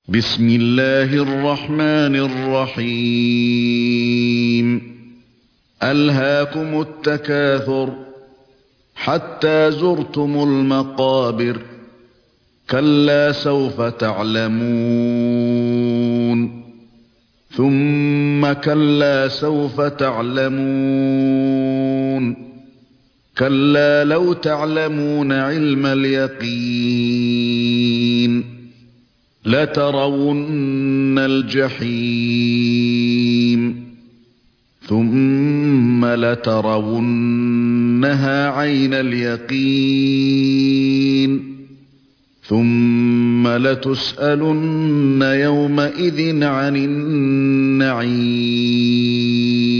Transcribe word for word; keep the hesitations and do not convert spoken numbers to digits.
بسم الله الرحمن الرحيم ألهاكم التكاثر حتى زرتم المقابر كلا سوف تعلمون ثم كلا سوف تعلمون كلا لو تعلمون علم اليقين لترون الجحيم ثم لترونها عين اليقين ثم لتسألن يومئذ عن النعيم